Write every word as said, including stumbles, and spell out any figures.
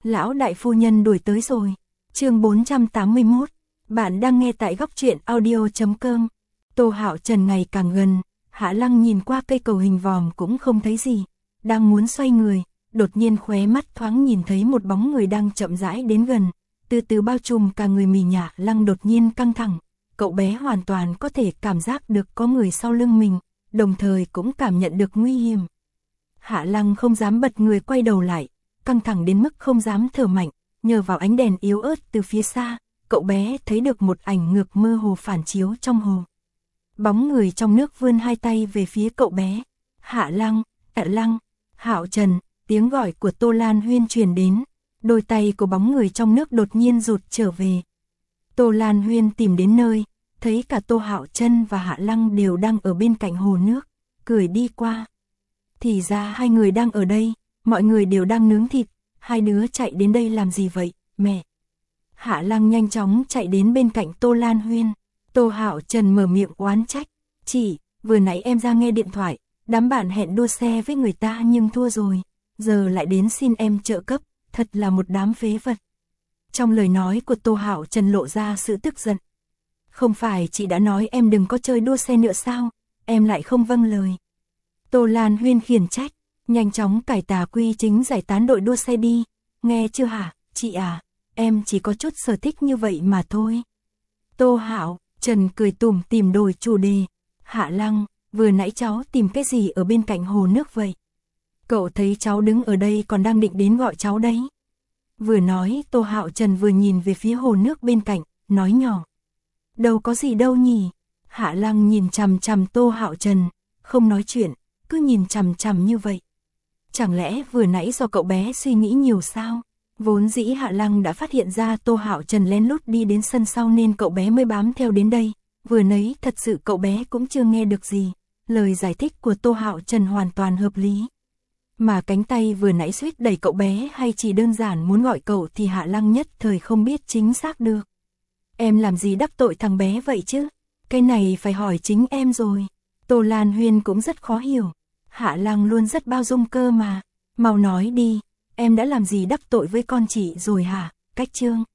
Lão đại phu nhân đuổi tới rồi. Chương bốn trăm tám mươi mốt. Bạn đang nghe tại góc truyện audio chấm com. Tô Hạo Trần ngày càng gần, Hạ Lăng nhìn qua cây cầu hình vòm cũng không thấy gì, đang muốn xoay người, đột nhiên khóe mắt thoáng nhìn thấy một bóng người đang chậm rãi đến gần, từ từ bao trùm cả người mình. Hạ Lăng đột nhiên căng thẳng, cậu bé hoàn toàn có thể cảm giác được có người sau lưng mình, đồng thời cũng cảm nhận được nguy hiểm. Hạ Lăng không dám bật người quay đầu lại, căng thẳng đến mức không dám thở mạnh, nhờ vào ánh đèn yếu ớt từ phía xa, cậu bé thấy được một ảnh ngược mơ hồ phản chiếu trong hồ. Bóng người trong nước vươn hai tay về phía cậu bé. Hạ Lăng, Hạ Lăng, Hạo Trần, tiếng gọi của Tô Lan Huyên truyền đến, đôi tay của bóng người trong nước đột nhiên rụt trở về. Tô Lan Huyên tìm đến nơi, thấy cả Tô Hạo Trần và Hạ Lăng đều đang ở bên cạnh hồ nước, cười đi qua. Thì ra hai người đang ở đây, mọi người đều đang nướng thịt, hai đứa chạy đến đây làm gì vậy, mẹ? Hạ Lăng nhanh chóng chạy đến bên cạnh Tô Lan Huyên. Tô Hạo Trần mở miệng oán trách, chị, vừa nãy em ra nghe điện thoại, đám bạn hẹn đua xe với người ta nhưng thua rồi, giờ lại đến xin em trợ cấp, thật là một đám phế vật. Trong lời nói của Tô Hạo Trần lộ ra sự tức giận. Không phải chị đã nói em đừng có chơi đua xe nữa sao, em lại không vâng lời. Tô Lan Huyên khiển trách, nhanh chóng cải tà quy chính giải tán đội đua xe đi, nghe chưa hả, chị à, em chỉ có chút sở thích như vậy mà thôi. Tô Hạo Trần cười tủm tỉm đổi chủ đề. Hạ Lăng, vừa nãy cháu tìm cái gì ở bên cạnh hồ nước vậy? Cậu thấy cháu đứng ở đây còn đang định đến gọi cháu đấy. Vừa nói Tô Hạo Trần vừa nhìn về phía hồ nước bên cạnh, nói nhỏ. Đâu có gì đâu nhỉ? Hạ Lăng nhìn chằm chằm Tô Hạo Trần, không nói chuyện, cứ nhìn chằm chằm như vậy. Chẳng lẽ vừa nãy do cậu bé suy nghĩ nhiều sao? Vốn dĩ Hạ Lăng đã phát hiện ra Tô Hạo Trần lén lút đi đến sân sau nên cậu bé mới bám theo đến đây. Vừa nãy thật sự cậu bé cũng chưa nghe được gì. Lời giải thích của Tô Hạo Trần hoàn toàn hợp lý. Mà cánh tay vừa nãy suýt đẩy cậu bé hay chỉ đơn giản muốn gọi cậu thì Hạ Lăng nhất thời không biết chính xác được. Em làm gì đắc tội thằng bé vậy chứ? Cái này phải hỏi chính em rồi. Tô Lan Huyên cũng rất khó hiểu. Hạ Lăng luôn rất bao dung cơ mà. Mau nói đi. Em đã làm gì đắc tội với con chị rồi hả, Cách Trương?